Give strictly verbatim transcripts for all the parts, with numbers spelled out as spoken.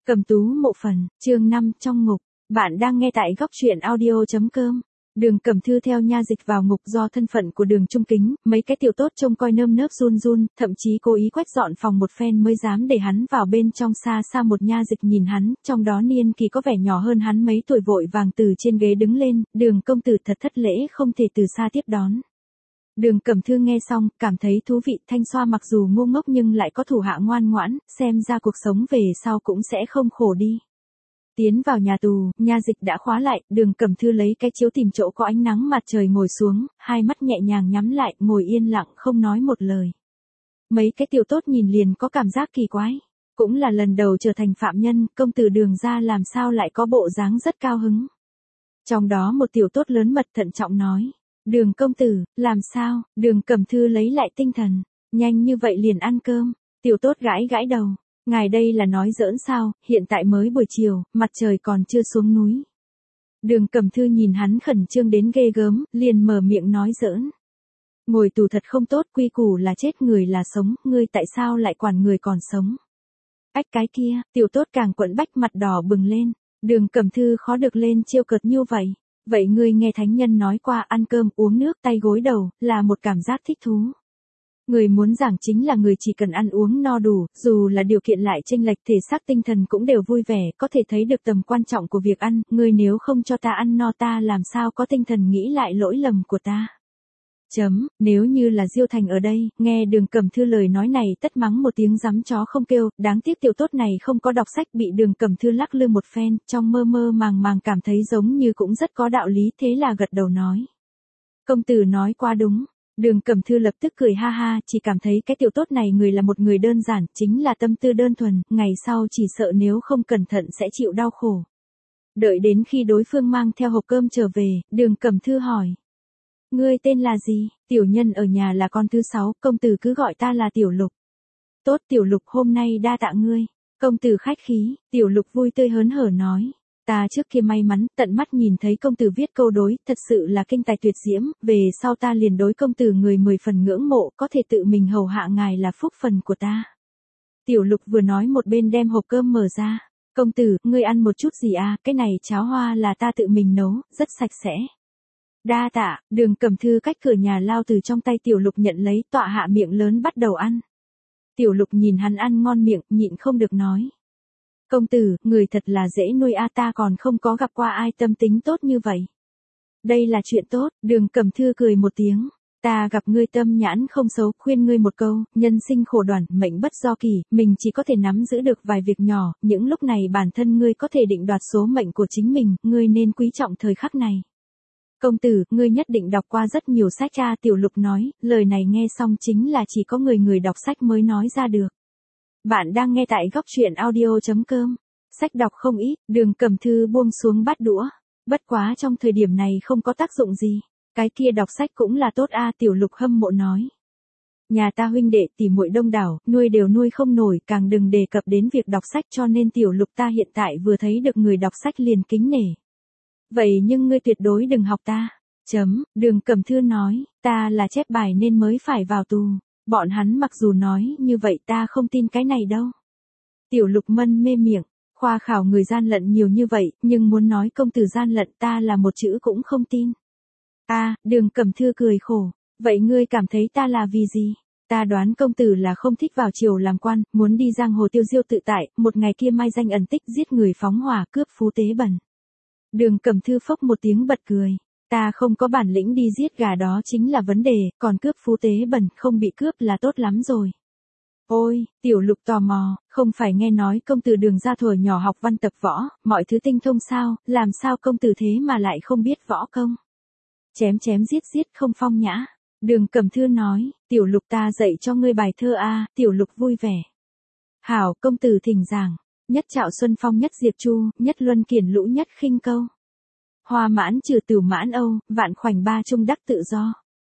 Cầm tú mộ phần, chương năm trong ngục. Bạn đang nghe tại góc truyện audio chấm com. Đường Cẩm Thư theo nha dịch vào ngục do thân phận của Đường Trung Kính, mấy cái tiểu tốt trông coi nơm nớp run run, thậm chí cố ý quét dọn phòng một phen mới dám để hắn vào bên trong. Xa xa một nha dịch nhìn hắn, trong đó niên kỳ có vẻ nhỏ hơn hắn mấy tuổi, vội vàng từ trên ghế đứng lên, Đường công tử thật thất lễ không thể từ xa tiếp đón. Đường Cẩm Thư nghe xong, cảm thấy thú vị. Thanh Xoa mặc dù ngu ngốc nhưng lại có thủ hạ ngoan ngoãn, xem ra cuộc sống về sau cũng sẽ không khổ đi. Tiến vào nhà tù, nha dịch đã khóa lại, Đường Cẩm Thư lấy cái chiếu tìm chỗ có ánh nắng mặt trời ngồi xuống, hai mắt nhẹ nhàng nhắm lại, ngồi yên lặng không nói một lời. Mấy cái tiểu tốt nhìn liền có cảm giác kỳ quái. Cũng là lần đầu trở thành phạm nhân, công tử Đường gia làm sao lại có bộ dáng rất cao hứng. Trong đó một tiểu tốt lớn mật thận trọng nói. Đường công tử, làm sao? Đường Cẩm Thư lấy lại tinh thần. Nhanh như vậy liền ăn cơm. Tiểu tốt gãi gãi đầu. Ngài đây là nói giỡn sao, hiện tại mới buổi chiều, mặt trời còn chưa xuống núi. Đường Cẩm Thư nhìn hắn khẩn trương đến ghê gớm, liền mở miệng nói giỡn. Ngồi tù thật không tốt, quy củ là chết người là sống, ngươi tại sao lại quản người còn sống? Ách cái kia, tiểu tốt càng quẫn bách mặt đỏ bừng lên. Đường Cẩm Thư khó được lên chiêu cợt như vậy. Vậy ngươi nghe thánh nhân nói qua ăn cơm uống nước tay gối đầu, là một cảm giác thích thú. Người muốn giảng chính là người chỉ cần ăn uống no đủ, dù là điều kiện lại chênh lệch thể xác tinh thần cũng đều vui vẻ, có thể thấy được tầm quan trọng của việc ăn, ngươi nếu không cho ta ăn no ta làm sao có tinh thần nghĩ lại lỗi lầm của ta. Chấm, nếu như là Diêu Thành ở đây, nghe Đường Cẩm Thư lời nói này tất mắng một tiếng dám chó không kêu, đáng tiếc tiểu tốt này không có đọc sách, bị Đường Cẩm Thư lắc lư một phen, trong mơ mơ màng màng cảm thấy giống như cũng rất có đạo lý, thế là gật đầu nói. Công tử nói quá đúng. Đường Cẩm Thư lập tức cười ha ha, chỉ cảm thấy cái tiểu tốt này người là một người đơn giản, chính là tâm tư đơn thuần, ngày sau chỉ sợ nếu không cẩn thận sẽ chịu đau khổ. Đợi đến khi đối phương mang theo hộp cơm trở về, Đường Cẩm Thư hỏi. Ngươi tên là gì? Tiểu nhân ở nhà là con thứ sáu, công tử cứ gọi ta là Tiểu Lục. Tốt Tiểu Lục, hôm nay đa tạ ngươi. Công tử khách khí. Tiểu Lục vui tươi hớn hở nói. Ta trước kia may mắn, tận mắt nhìn thấy công tử viết câu đối, thật sự là kinh tài tuyệt diễm, về sau ta liền đối công tử người mười phần ngưỡng mộ, có thể tự mình hầu hạ ngài là phúc phần của ta. Tiểu Lục vừa nói một bên đem hộp cơm mở ra. Công tử, ngươi ăn một chút gì à, cái này cháo hoa là ta tự mình nấu, rất sạch sẽ. Đa tạ. Đường Cẩm Thư cách cửa nhà lao từ trong tay Tiểu Lục nhận lấy, tọa hạ miệng lớn bắt đầu ăn. Tiểu Lục nhìn hắn ăn ngon miệng, nhịn không được nói. Công tử, người thật là dễ nuôi a, ta còn không có gặp qua ai tâm tính tốt như vậy. Đây là chuyện tốt. Đường Cẩm Thư cười một tiếng. Ta gặp ngươi tâm nhãn không xấu, khuyên ngươi một câu, nhân sinh khổ đoản, mệnh bất do kỳ, mình chỉ có thể nắm giữ được vài việc nhỏ, những lúc này bản thân ngươi có thể định đoạt số mệnh của chính mình, ngươi nên quý trọng thời khắc này. Công tử, ngươi nhất định đọc qua rất nhiều sách a. Tiểu Lục nói, lời này nghe xong chính là chỉ có người người đọc sách mới nói ra được. Bạn đang nghe tại góc truyện audio chấm com. Sách đọc không ít, Đường Cẩm Thư buông xuống bát đũa. Bất quá trong thời điểm này không có tác dụng gì. Cái kia đọc sách cũng là tốt a. Tiểu Lục hâm mộ nói. Nhà ta huynh đệ tỉ muội đông đảo, nuôi đều nuôi không nổi, càng đừng đề cập đến việc đọc sách, cho nên Tiểu Lục ta hiện tại vừa thấy được người đọc sách liền kính nể. Vậy nhưng ngươi tuyệt đối đừng học ta. Chấm, Đường Cẩm Thư nói, ta là chép bài nên mới phải vào tù. Bọn hắn mặc dù nói như vậy ta không tin cái này đâu. Tiểu Lục mân mê miệng, khoa khảo người gian lận nhiều như vậy, nhưng muốn nói công tử gian lận ta là một chữ cũng không tin. À, Đường Cẩm Thư cười khổ, vậy ngươi cảm thấy ta là vì gì? Ta đoán công tử là không thích vào triều làm quan, muốn đi giang hồ tiêu diêu tự tại, một ngày kia mai danh ẩn tích giết người phóng hỏa cướp phú tế bẩn. Đường Cẩm Thư phốc một tiếng bật cười. Ta không có bản lĩnh đi giết gà đó chính là vấn đề, còn cướp phú tế bẩn không bị cướp là tốt lắm rồi. Ôi, Tiểu Lục tò mò, không phải nghe nói công tử Đường gia thuở nhỏ học văn tập võ, mọi thứ tinh thông sao, làm sao công tử thế mà lại không biết võ công? Chém chém giết giết không phong nhã. Đường Cẩm Thư nói, Tiểu Lục ta dạy cho ngươi bài thơ a. Tiểu Lục vui vẻ. Hảo, công tử thỉnh giảng. Nhất trạo xuân phong nhất diệp chu, nhất luân kiển lũ nhất khinh câu. Hoa mãn trừ tửu mãn âu, vạn khoảnh ba trung đắc tự do.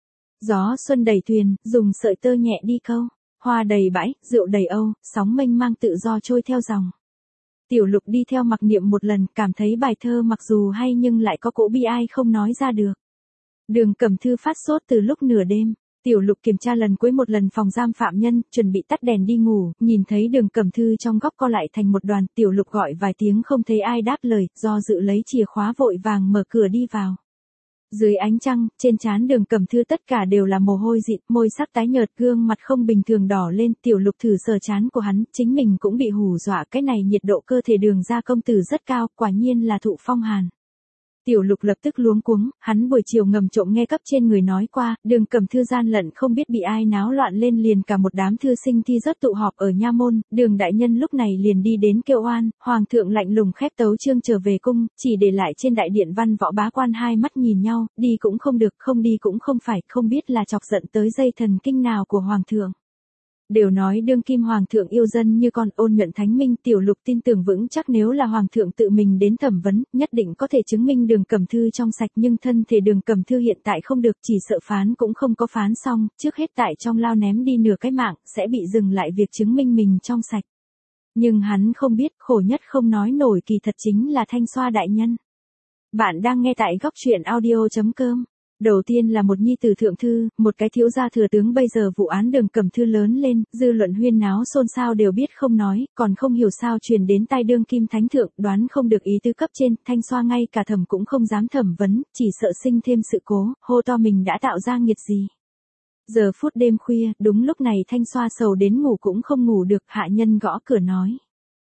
Gió xuân đầy thuyền, dùng sợi tơ nhẹ đi câu. Hoa đầy bãi, rượu đầy âu, sóng mênh mang tự do trôi theo dòng. Tiểu Lục đi theo mặc niệm một lần, cảm thấy bài thơ mặc dù hay nhưng lại có cỗ bi ai không nói ra được. Đường Cẩm Thư phát sốt từ lúc nửa đêm. Tiểu Lục kiểm tra lần cuối một lần phòng giam phạm nhân, chuẩn bị tắt đèn đi ngủ, nhìn thấy Đường Cẩm Thư trong góc co lại thành một đoàn, Tiểu Lục gọi vài tiếng không thấy ai đáp lời, do dự lấy chìa khóa vội vàng mở cửa đi vào. Dưới ánh trăng, trên trán Đường Cẩm Thư tất cả đều là mồ hôi dịn, môi sắc tái nhợt, gương mặt không bình thường đỏ lên, Tiểu Lục thử sờ trán của hắn, chính mình cũng bị hù dọa, cái này nhiệt độ cơ thể Đường gia công tử rất cao, quả nhiên là thụ phong hàn. Tiểu Lục lập tức luống cuống, hắn buổi chiều ngầm trộm nghe cấp trên người nói qua, Đường Cẩm Thư gian lận không biết bị ai náo loạn lên liền cả một đám thư sinh thi rớt tụ họp ở nha môn, Đường đại nhân lúc này liền đi đến kêu oan, hoàng thượng lạnh lùng khép tấu chương trở về cung, chỉ để lại trên đại điện văn võ bá quan hai mắt nhìn nhau, đi cũng không được, không đi cũng không phải, không biết là chọc giận tới dây thần kinh nào của hoàng thượng. Đều nói đương kim hoàng thượng yêu dân như con, ôn nhuận thánh minh, Tiểu Lục tin tưởng vững chắc nếu là hoàng thượng tự mình đến thẩm vấn, nhất định có thể chứng minh Đường Cẩm Thư trong sạch, nhưng thân thể Đường Cẩm Thư hiện tại không được, chỉ sợ phán cũng không có phán xong, trước hết tại trong lao ném đi nửa cái mạng, sẽ bị dừng lại việc chứng minh mình trong sạch. Nhưng hắn không biết, khổ nhất không nói nổi kỳ thật chính là Thanh Xoa đại nhân. Bạn đang nghe tại góc truyện audio chấm com. Đầu tiên là một nhi tử thượng thư, một cái thiếu gia thừa tướng, bây giờ vụ án Đường Cẩm Thư lớn lên, dư luận huyên náo xôn xao đều biết không nói, còn không hiểu sao truyền đến tai đương kim thánh thượng, đoán không được ý tứ cấp trên, Thanh Xoa ngay cả thẩm cũng không dám thẩm vấn, chỉ sợ sinh thêm sự cố, hô to mình đã tạo ra nghiệt gì. Giờ phút đêm khuya, đúng lúc này Thanh Xoa sầu đến ngủ cũng không ngủ được, hạ nhân gõ cửa nói.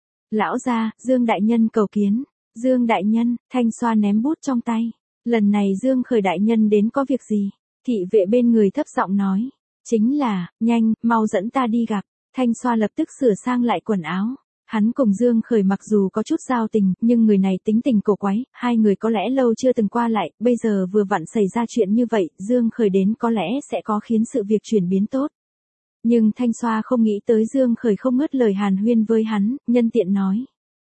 Lão gia, Dương đại nhân cầu kiến. Dương đại nhân, Thanh Xoa ném bút trong tay. Lần này Dương Khởi đại nhân đến có việc gì? Thị vệ bên người thấp giọng nói. Chính là, nhanh, mau dẫn ta đi gặp. Thanh Xoa lập tức sửa sang lại quần áo. Hắn cùng Dương Khởi mặc dù có chút giao tình, nhưng người này tính tình cổ quái, hai người có lẽ lâu chưa từng qua lại, bây giờ vừa vặn xảy ra chuyện như vậy, Dương Khởi đến có lẽ sẽ có khiến sự việc chuyển biến tốt. Nhưng Thanh Xoa không nghĩ tới Dương Khởi không ngớt lời hàn huyên với hắn, nhân tiện nói.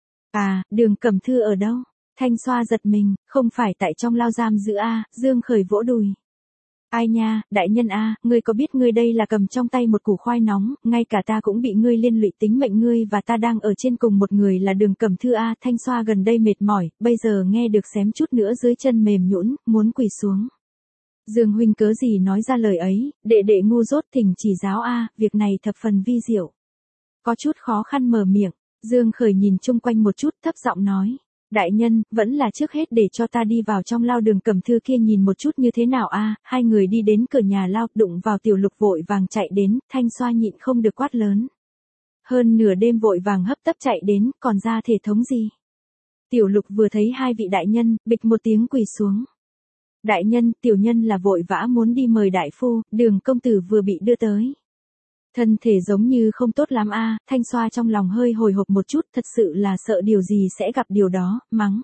À, Đường Cẩm Thư ở đâu? Thanh Xoa giật mình, không phải tại trong lao giam giữ a, Dương Khởi vỗ đùi. Ai nha, đại nhân a, ngươi có biết ngươi đây là cầm trong tay một củ khoai nóng, ngay cả ta cũng bị ngươi liên lụy, tính mệnh ngươi và ta đang ở trên cùng một người là Đường Cẩm Thư a, Thanh Xoa gần đây mệt mỏi, bây giờ nghe được xém chút nữa dưới chân mềm nhũn, muốn quỳ xuống. Dương huynh cớ gì nói ra lời ấy, đệ đệ ngu dốt thỉnh chỉ giáo a, việc này thập phần vi diệu. Có chút khó khăn mở miệng, Dương Khởi nhìn chung quanh một chút, thấp giọng nói. Đại nhân, vẫn là trước hết để cho ta đi vào trong lao Đường Cẩm Thư kia nhìn một chút như thế nào a. Hai người đi đến cửa nhà lao, đụng vào Tiểu Lục vội vàng chạy đến, Thanh Xoa nhịn không được quát lớn. Hơn nửa đêm vội vàng hấp tấp chạy đến, còn ra thể thống gì? Tiểu Lục vừa thấy hai vị đại nhân, bịch một tiếng quỳ xuống. Đại nhân, tiểu nhân là vội vã muốn đi mời đại phu, Đường công tử vừa bị đưa tới. Thân thể giống như không tốt lắm a, Thanh Xoa trong lòng hơi hồi hộp một chút, thật sự là sợ điều gì sẽ gặp điều đó, mắng.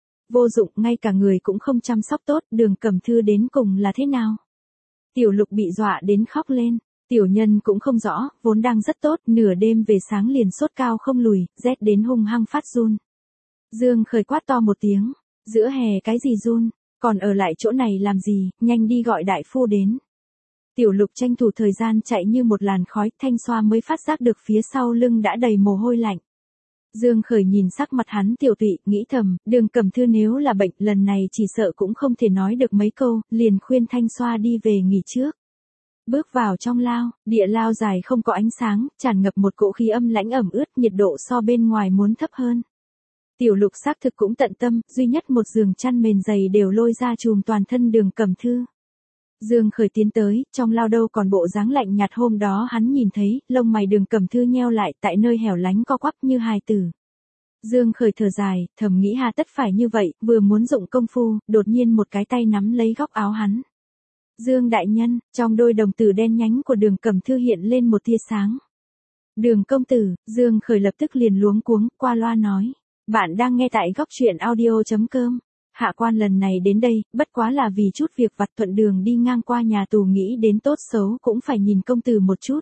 Vô dụng, ngay cả người cũng không chăm sóc tốt, Đường Cẩm Thư đến cùng là thế nào? Tiểu Lục bị dọa đến khóc lên, tiểu nhân cũng không rõ, vốn đang rất tốt, nửa đêm về sáng liền sốt cao không lùi, rét đến hung hăng phát run. Dương Khởi quát to một tiếng, giữa hè cái gì run, còn ở lại chỗ này làm gì, nhanh đi gọi đại phu đến. Tiểu Lục tranh thủ thời gian chạy như một làn khói, Thanh Xoa mới phát giác được phía sau lưng đã đầy mồ hôi lạnh. Dương Khởi nhìn sắc mặt hắn tiểu tụy, nghĩ thầm, Đường Cẩm Thư nếu là bệnh, lần này chỉ sợ cũng không thể nói được mấy câu, liền khuyên Thanh Xoa đi về nghỉ trước. Bước vào trong lao, địa lao dài không có ánh sáng, tràn ngập một cỗ khí âm lãnh ẩm ướt, nhiệt độ so bên ngoài muốn thấp hơn. Tiểu Lục xác thực cũng tận tâm, duy nhất một giường chăn mền dày đều lôi ra trùm toàn thân Đường Cẩm Thư. Dương Khởi tiến tới, trong lao đâu còn bộ dáng lạnh nhạt hôm đó hắn nhìn thấy, lông mày Đường Cẩm Thư nheo lại, tại nơi hẻo lánh co quắp như hài tử. Dương Khởi thở dài, thầm nghĩ hà tất phải như vậy, vừa muốn dụng công phu, đột nhiên một cái tay nắm lấy góc áo hắn. Dương đại nhân, trong đôi đồng tử đen nhánh của Đường Cẩm Thư hiện lên một tia sáng. Đường công tử, Dương Khởi lập tức liền luống cuống, qua loa nói. Bạn đang nghe tại góc truyện audio chấm com. Hạ quan lần này đến đây, bất quá là vì chút việc vặt, thuận đường đi ngang qua nhà tù, nghĩ đến tốt xấu cũng phải nhìn công tử một chút.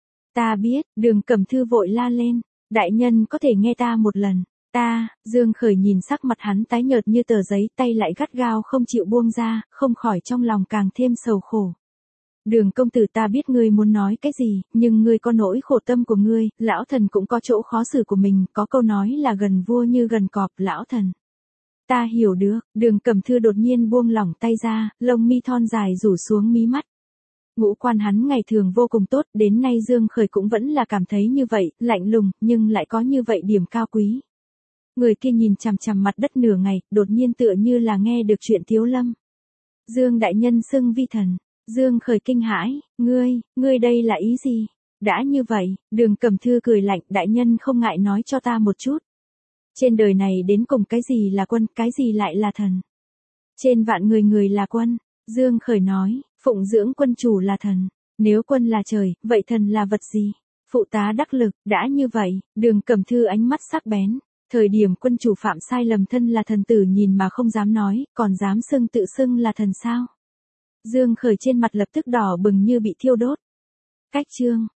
Ta biết, Đường Cẩm Thư vội la lên, đại nhân có thể nghe ta một lần, ta, Dương Khởi nhìn sắc mặt hắn tái nhợt như tờ giấy, tay lại gắt gao không chịu buông ra, không khỏi trong lòng càng thêm sầu khổ. Đường công tử, ta biết ngươi muốn nói cái gì, nhưng ngươi có nỗi khổ tâm của ngươi, lão thần cũng có chỗ khó xử của mình, có câu nói là gần vua như gần cọp, lão thần. Ta hiểu được, Đường Cẩm Thư đột nhiên buông lỏng tay ra, lông mi thon dài rủ xuống mí mắt. Ngũ quan hắn ngày thường vô cùng tốt, đến nay Dương Khởi cũng vẫn là cảm thấy như vậy, lạnh lùng, nhưng lại có như vậy điểm cao quý. Người kia nhìn chằm chằm mặt đất nửa ngày, đột nhiên tựa như là nghe được chuyện Tiếu Lâm. Dương đại nhân xưng vi thần. Dương Khởi kinh hãi, ngươi, ngươi đây là ý gì? Đã như vậy, Đường Cẩm Thư cười lạnh, đại nhân không ngại nói cho ta một chút. Trên đời này đến cùng cái gì là quân, cái gì lại là thần? Trên vạn người người là quân. Dương Khởi nói, phụng dưỡng quân chủ là thần. Nếu quân là trời, vậy thần là vật gì? Phụ tá đắc lực, đã như vậy, Đường Cẩm Thư ánh mắt sắc bén. Thời điểm quân chủ phạm sai lầm thân là thần tử nhìn mà không dám nói, còn dám xưng tự xưng là thần sao? Dương Khởi trên mặt lập tức đỏ bừng như bị thiêu đốt. Cách chương